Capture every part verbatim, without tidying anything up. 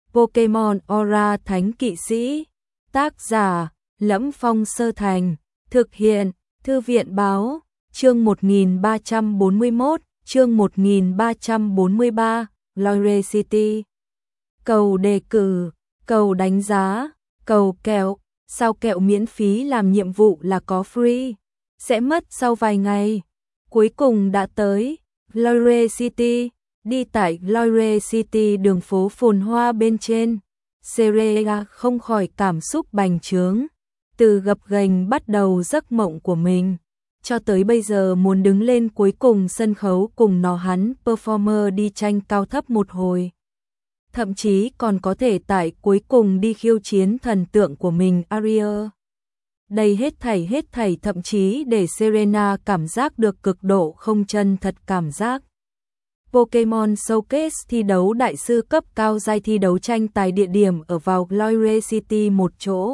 Pokemon Aura Thánh Kỵ Sĩ. Tác giả: Lẫm Phong Sơ Thành. Thực hiện: Thư viện báo. Chương một nghìn ba trăm bốn mươi mốt, chương một nghìn ba trăm bốn mươi ba, Glory City. Cầu đề cử, cầu đánh giá, cầu kẹo. Sao kẹo miễn phí làm nhiệm vụ là có free, sẽ mất sau vài ngày. Cuối cùng đã tới Glory City. Đi tại Glory City, đường phố phồn hoa bên trên, Serena không khỏi cảm xúc bành trướng. Từ gập ghềnh bắt đầu giấc mộng của mình, cho tới bây giờ muốn đứng lên cuối cùng sân khấu cùng nó hắn performer đi tranh cao thấp một hồi. Thậm chí còn có thể tại cuối cùng đi khiêu chiến thần tượng của mình Ariel. Đây hết thảy hết thảy thậm chí để Serena cảm giác được cực độ không chân thật cảm giác. Pokemon Showcase thi đấu đại sư cấp cao giai thi đấu tranh tài địa điểm ở vào Glory City, một chỗ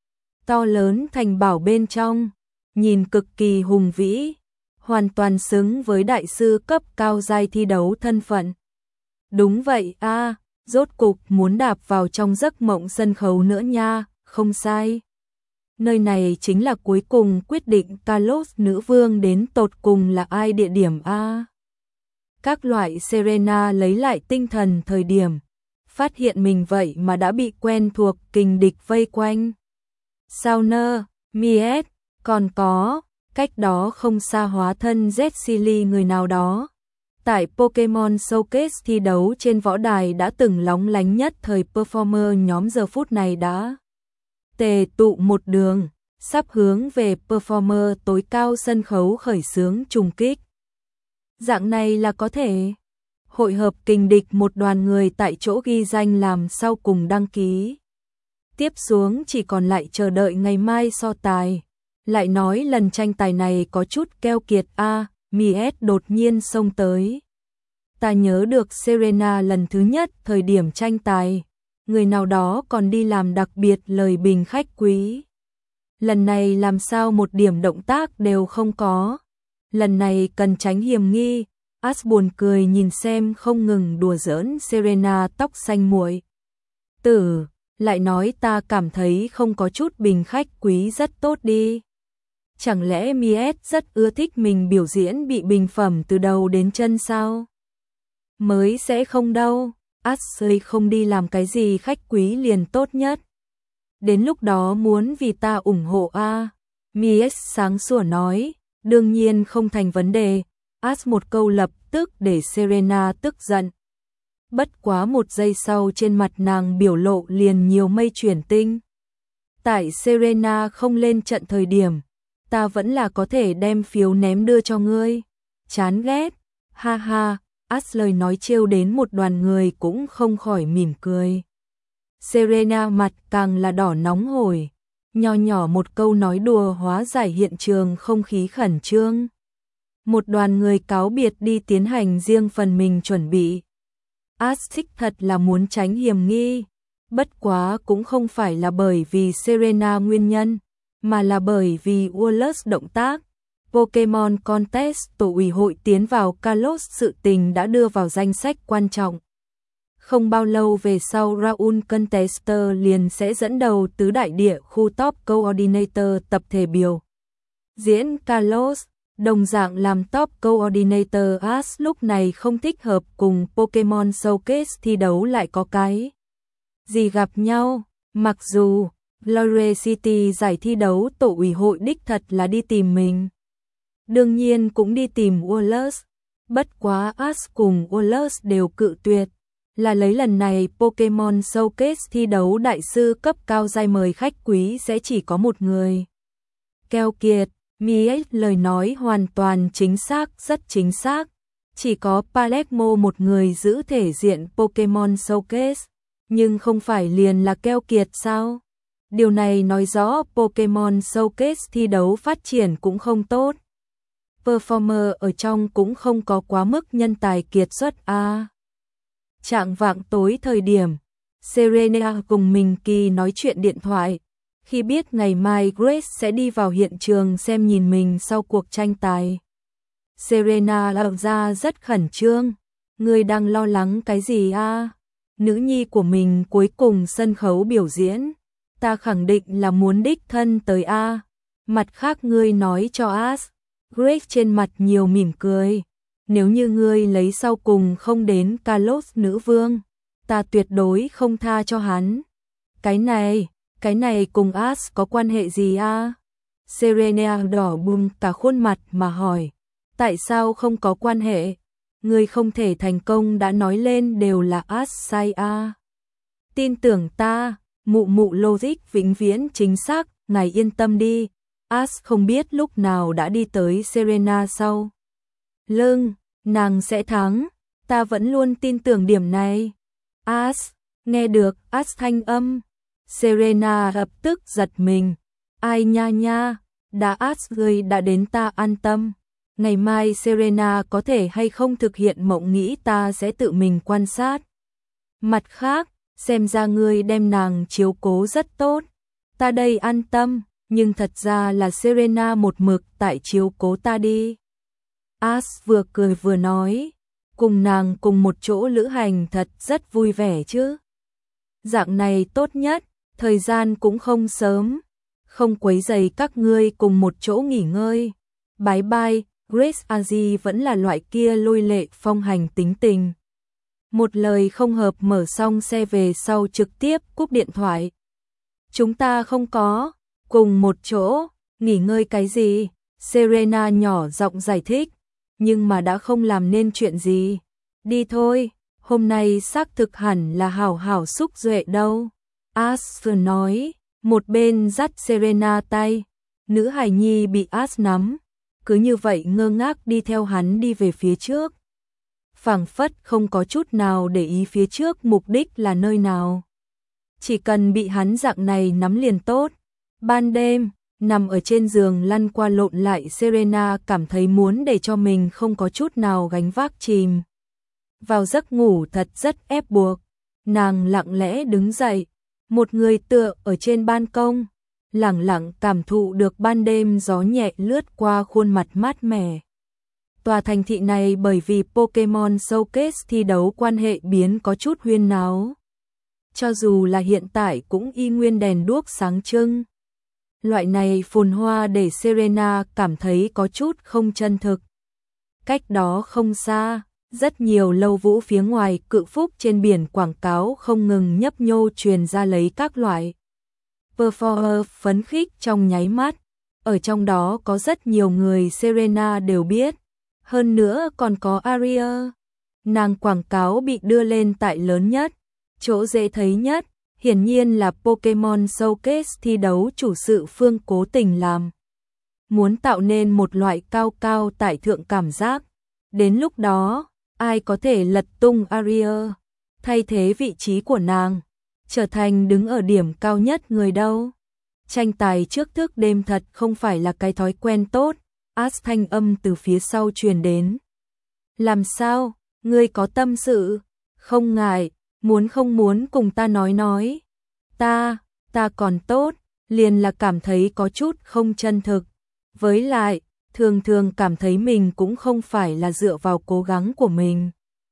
to lớn thành bảo bên trong, nhìn cực kỳ hùng vĩ, hoàn toàn xứng với đại sư cấp cao giai thi đấu thân phận. Đúng vậy a, à, rốt cục muốn đạp vào trong giấc mộng sân khấu nữa nha, không sai. Nơi này chính là cuối cùng quyết định Kalos nữ vương đến tột cùng là ai địa điểm a. À. Các loại Serena lấy lại tinh thần thời điểm, phát hiện mình vậy mà đã bị quen thuộc kình địch vây quanh. Sauner, Miet, còn có, cách đó không xa hóa thân Zesili người nào đó. Tại Pokemon Showcase thi đấu trên võ đài đã từng lóng lánh nhất thời performer nhóm giờ phút này đã tề tụ một đường, sắp hướng về performer tối cao sân khấu khởi xướng trùng kích. Dạng này là có thể hội hợp kình địch một đoàn người tại chỗ ghi danh làm sau cùng đăng ký. Tiếp xuống chỉ còn lại chờ đợi ngày mai so tài. Lại nói lần tranh tài này có chút keo kiệt a, à, Miet đột nhiên xông tới. Ta nhớ được Serena lần thứ nhất thời điểm tranh tài, người nào đó còn đi làm đặc biệt lời bình khách quý. Lần này làm sao một điểm động tác đều không có. Lần này cần tránh hiểm nghi. Ash buồn cười nhìn xem không ngừng đùa giỡn Serena tóc xanh muội tử, lại nói ta cảm thấy không có chút bình khách quý rất tốt đi. Chẳng lẽ Miet rất ưa thích mình biểu diễn bị bình phẩm từ đầu đến chân sao? Mới sẽ không đâu, Ashley không đi làm cái gì khách quý liền tốt nhất. Đến lúc đó muốn vì ta ủng hộ a. À. Miet sáng sủa nói, đương nhiên không thành vấn đề. Ash một câu lập tức để Serena tức giận. Bất quá một giây sau trên mặt nàng biểu lộ liền nhiều mây chuyển tinh. Tại Serena không lên trận thời điểm, ta vẫn là có thể đem phiếu ném đưa cho ngươi. Chán ghét, ha ha. Ash lời nói trêu đến một đoàn người cũng không khỏi mỉm cười. Serena mặt càng là đỏ nóng hổi. Nho nhỏ một câu nói đùa hóa giải hiện trường không khí khẩn trương. Một đoàn người cáo biệt đi tiến hành riêng phần mình chuẩn bị. Ash thích thật là muốn tránh hiểm nghi. Bất quá cũng không phải là bởi vì Serena nguyên nhân, mà là bởi vì Wallace động tác. Pokemon Contest tổ ủy hội tiến vào Kalos sự tình đã đưa vào danh sách quan trọng. Không bao lâu về sau Raul Contester liền sẽ dẫn đầu tứ đại địa khu Top Coordinator tập thể biểu diễn Kalos. Đồng dạng làm Top Coordinator Ash lúc này không thích hợp cùng Pokemon Showcase thi đấu lại có cái gì gặp nhau. Mặc dù Glory City giải thi đấu tổ ủy hội đích thật là đi tìm mình, đương nhiên cũng đi tìm Wallace. Bất quá Ash cùng Wallace đều cự tuyệt, là lấy lần này Pokemon Showcase thi đấu đại sư cấp cao giai mời khách quý sẽ chỉ có một người. Keo kiệt. Miet lời nói hoàn toàn chính xác, rất chính xác. Chỉ có Palermo một người giữ thể diện Pokemon Showcase, nhưng không phải liền là keo kiệt sao? Điều này nói rõ Pokemon Showcase thi đấu phát triển cũng không tốt. Performer ở trong cũng không có quá mức nhân tài kiệt xuất a. À. Trạng vạng tối thời điểm, Serena cùng Minky nói chuyện điện thoại. Khi biết ngày mai Grace sẽ đi vào hiện trường xem nhìn mình sau cuộc tranh tài, Serena lộ ra rất khẩn trương. Ngươi đang lo lắng cái gì a? À? nữ nhi của mình cuối cùng sân khấu biểu diễn, ta khẳng định là muốn đích thân tới a. Mặt khác ngươi nói cho As. Greg trên mặt nhiều mỉm cười. Nếu như ngươi lấy sau cùng không đến Carlos nữ vương, ta tuyệt đối không tha cho hắn. Cái này, cái này cùng As có quan hệ gì a? Serena đỏ bừng cả khuôn mặt mà hỏi. Tại sao không có quan hệ? Ngươi không thể thành công đã nói lên đều là As sai a. Tin tưởng ta, mụ mụ logic vĩnh viễn chính xác, ngài yên tâm đi. As không biết lúc nào đã đi tới Serena sau lưng, nàng sẽ thắng, ta vẫn luôn tin tưởng điểm này. As, nghe được As thanh âm, Serena lập tức giật mình. Ai nha nha, đã As người đã đến ta an tâm. Ngày mai Serena có thể hay không thực hiện mộng nghĩ ta sẽ tự mình quan sát. Mặt khác, xem ra ngươi đem nàng chiếu cố rất tốt. Ta đây an tâm, nhưng thật ra là Serena một mực tại chiếu cố ta đi. As vừa cười vừa nói, cùng nàng cùng một chỗ lữ hành thật rất vui vẻ chứ. Dạng này tốt nhất, thời gian cũng không sớm, không quấy rầy các ngươi cùng một chỗ nghỉ ngơi. Bye bye. Grace Aji vẫn là loại kia lôi lệ phong hành tính tình. Một lời không hợp mở xong xe về sau trực tiếp cúp điện thoại. Chúng ta không có cùng một chỗ, nghỉ ngơi cái gì? Serena nhỏ giọng giải thích, nhưng mà đã không làm nên chuyện gì. Đi thôi, hôm nay xác thực hẳn là hảo hảo xúc duệ đâu. As nói, một bên dắt Serena tay, nữ hài nhi bị As nắm. Cứ như vậy ngơ ngác đi theo hắn đi về phía trước. Phảng phất không có chút nào để ý phía trước mục đích là nơi nào. Chỉ cần bị hắn dạng này nắm liền tốt. Ban đêm, nằm ở trên giường lăn qua lộn lại Serena cảm thấy muốn để cho mình không có chút nào gánh vác chìm vào giấc ngủ thật rất ép buộc. Nàng lặng lẽ đứng dậy, một người tựa ở trên ban công. Lẳng lặng cảm thụ được ban đêm gió nhẹ lướt qua khuôn mặt mát mẻ. Tòa thành thị này bởi vì Pokemon Showcase thi đấu quan hệ biến có chút huyên náo. Cho dù là hiện tại cũng y nguyên đèn đuốc sáng trưng. Loại này phồn hoa để Serena cảm thấy có chút không chân thực. Cách đó không xa, rất nhiều lâu vũ phía ngoài cự phúc trên biển quảng cáo không ngừng nhấp nhô truyền ra lấy các loại performer phấn khích trong nháy mắt, ở trong đó có rất nhiều người Serena đều biết, hơn nữa còn có Aria. Nàng quảng cáo bị đưa lên tại lớn nhất, chỗ dễ thấy nhất, hiển nhiên là Pokemon Showcase thi đấu chủ sự phương cố tình làm. Muốn tạo nên một loại cao cao tại thượng cảm giác, đến lúc đó, ai có thể lật tung Aria, thay thế vị trí của nàng, trở thành đứng ở điểm cao nhất người đâu. Tranh tài trước thức đêm thật không phải là cái thói quen tốt. As thanh âm từ phía sau truyền đến. Làm sao, ngươi có tâm sự? Không ngại, muốn không muốn cùng ta nói nói. Ta, ta còn tốt, liền là cảm thấy có chút không chân thực. Với lại, thường thường cảm thấy mình cũng không phải là dựa vào cố gắng của mình,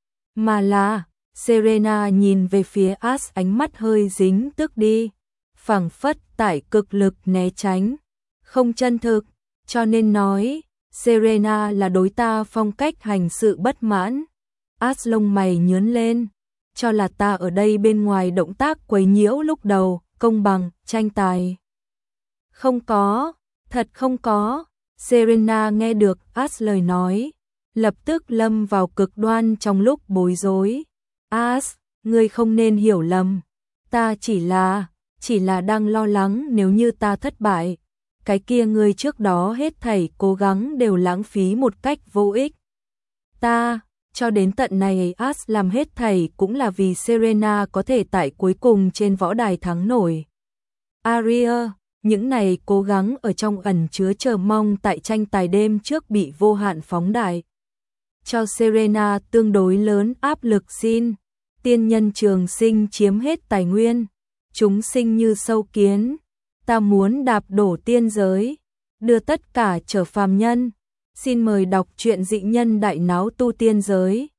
mà là Serena nhìn về phía As ánh mắt hơi dính tức đi, phảng phất tại cực lực né tránh, không chân thực, cho nên nói, Serena là đối ta phong cách hành sự bất mãn. As lông mày nhướng lên, cho là ta ở đây bên ngoài động tác quấy nhiễu lúc đầu, công bằng, tranh tài. Không có, thật không có. Serena nghe được As lời nói, lập tức lâm vào cực đoan trong lúc bối rối. As, ngươi không nên hiểu lầm, ta chỉ là, chỉ là đang lo lắng nếu như ta thất bại, cái kia ngươi trước đó hết thảy cố gắng đều lãng phí một cách vô ích. Ta, cho đến tận này As làm hết thảy cũng là vì Serena có thể tại cuối cùng trên võ đài thắng nổi. Aria, những này cố gắng ở trong ẩn chứa chờ mong tại tranh tài đêm trước bị vô hạn phóng đại. Cho Serena tương đối lớn áp lực xin, tiên nhân trường sinh chiếm hết tài nguyên, chúng sinh như sâu kiến, ta muốn đạp đổ tiên giới, đưa tất cả trở phàm nhân. Xin mời đọc truyện Dị Nhân Đại Náo Tu Tiên Giới.